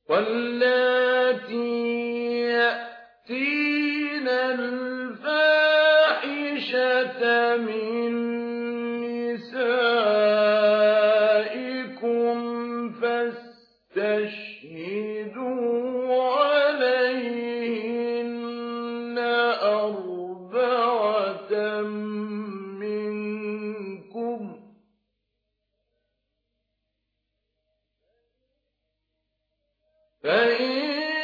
واللاتي يأتين الفاحشة من نسائكم فاستشهدوا عليهن أربعة منكم، فإن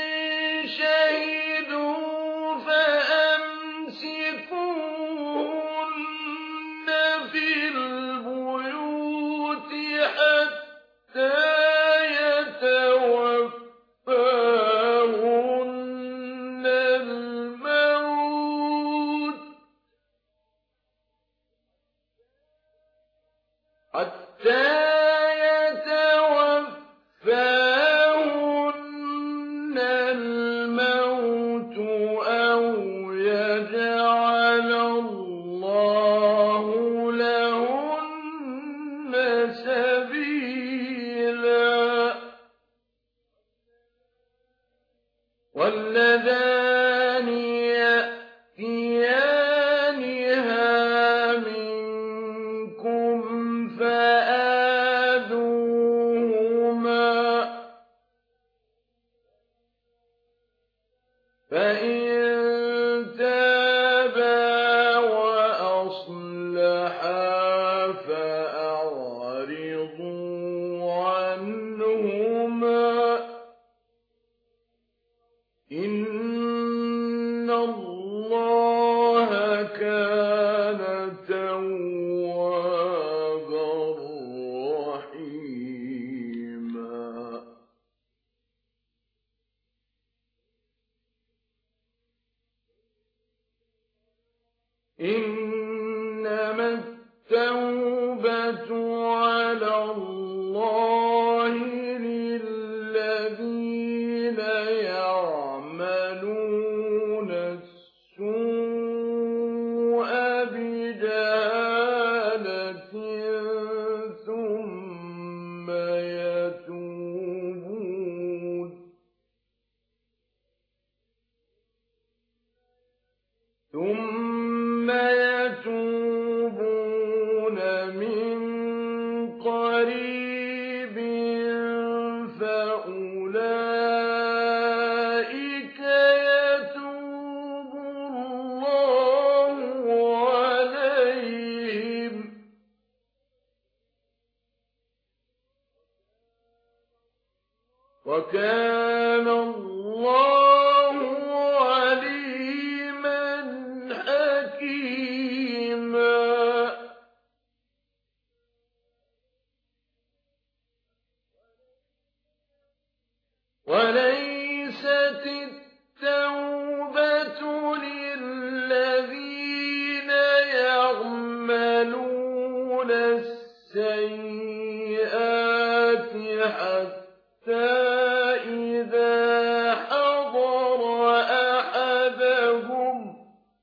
شهدوا فأمسكوهن في البيوت حتى يتوفاهن الموت، أو يجعل الله لهن سبيلا. واللذان يأتيانها منكم فآذوهما، فإن تابا وأصلحا فأعرضوا عنهما، إن الله كان توابا رحيما. إنما التوبة على الله للذين يعملون السوء بجهالة ثم يتوبون من قريب فأولئك يتوب الله عليهم، وكان الله عليما حكيما. وليست التوبة للذين يعملون السيئات حتى إذا حضر أحدهم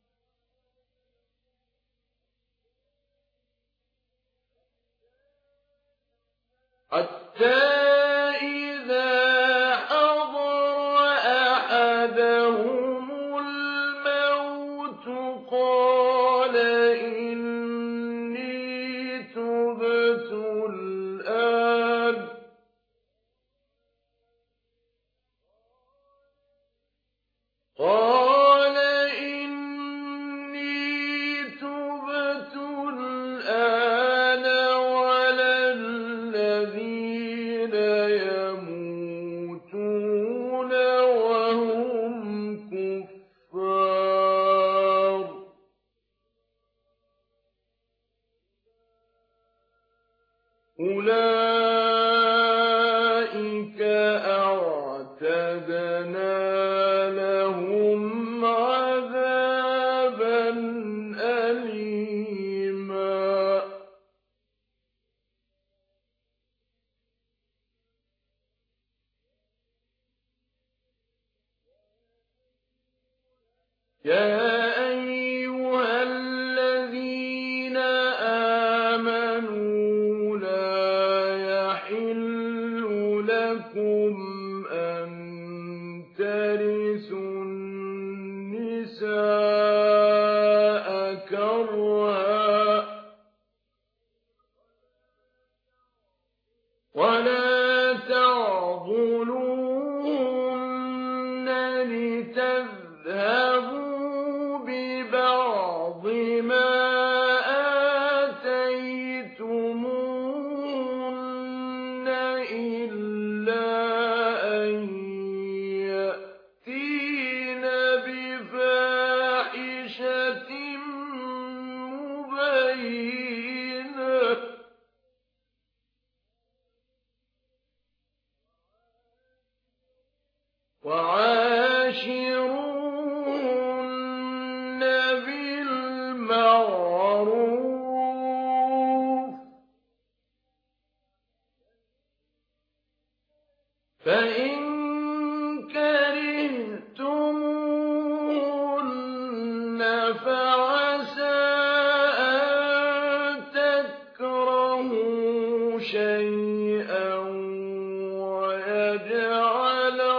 الموت قال إني تبت الآن ولا الذين يموتون وهم كفار أولئك أعتدنا لهم عذابا أليما. يا أيها الذين آمنوا لا يحل لكم أن ترثوا النساء كرها ولا تعضلوهن لتذهبوا ببعض ما آتيتموهن إلا أن يأتين بفاحشة مبينة وعاشروهن بالمعروف فإن كرهتموهن فعسى أن تكرهوا شيئا ويجعل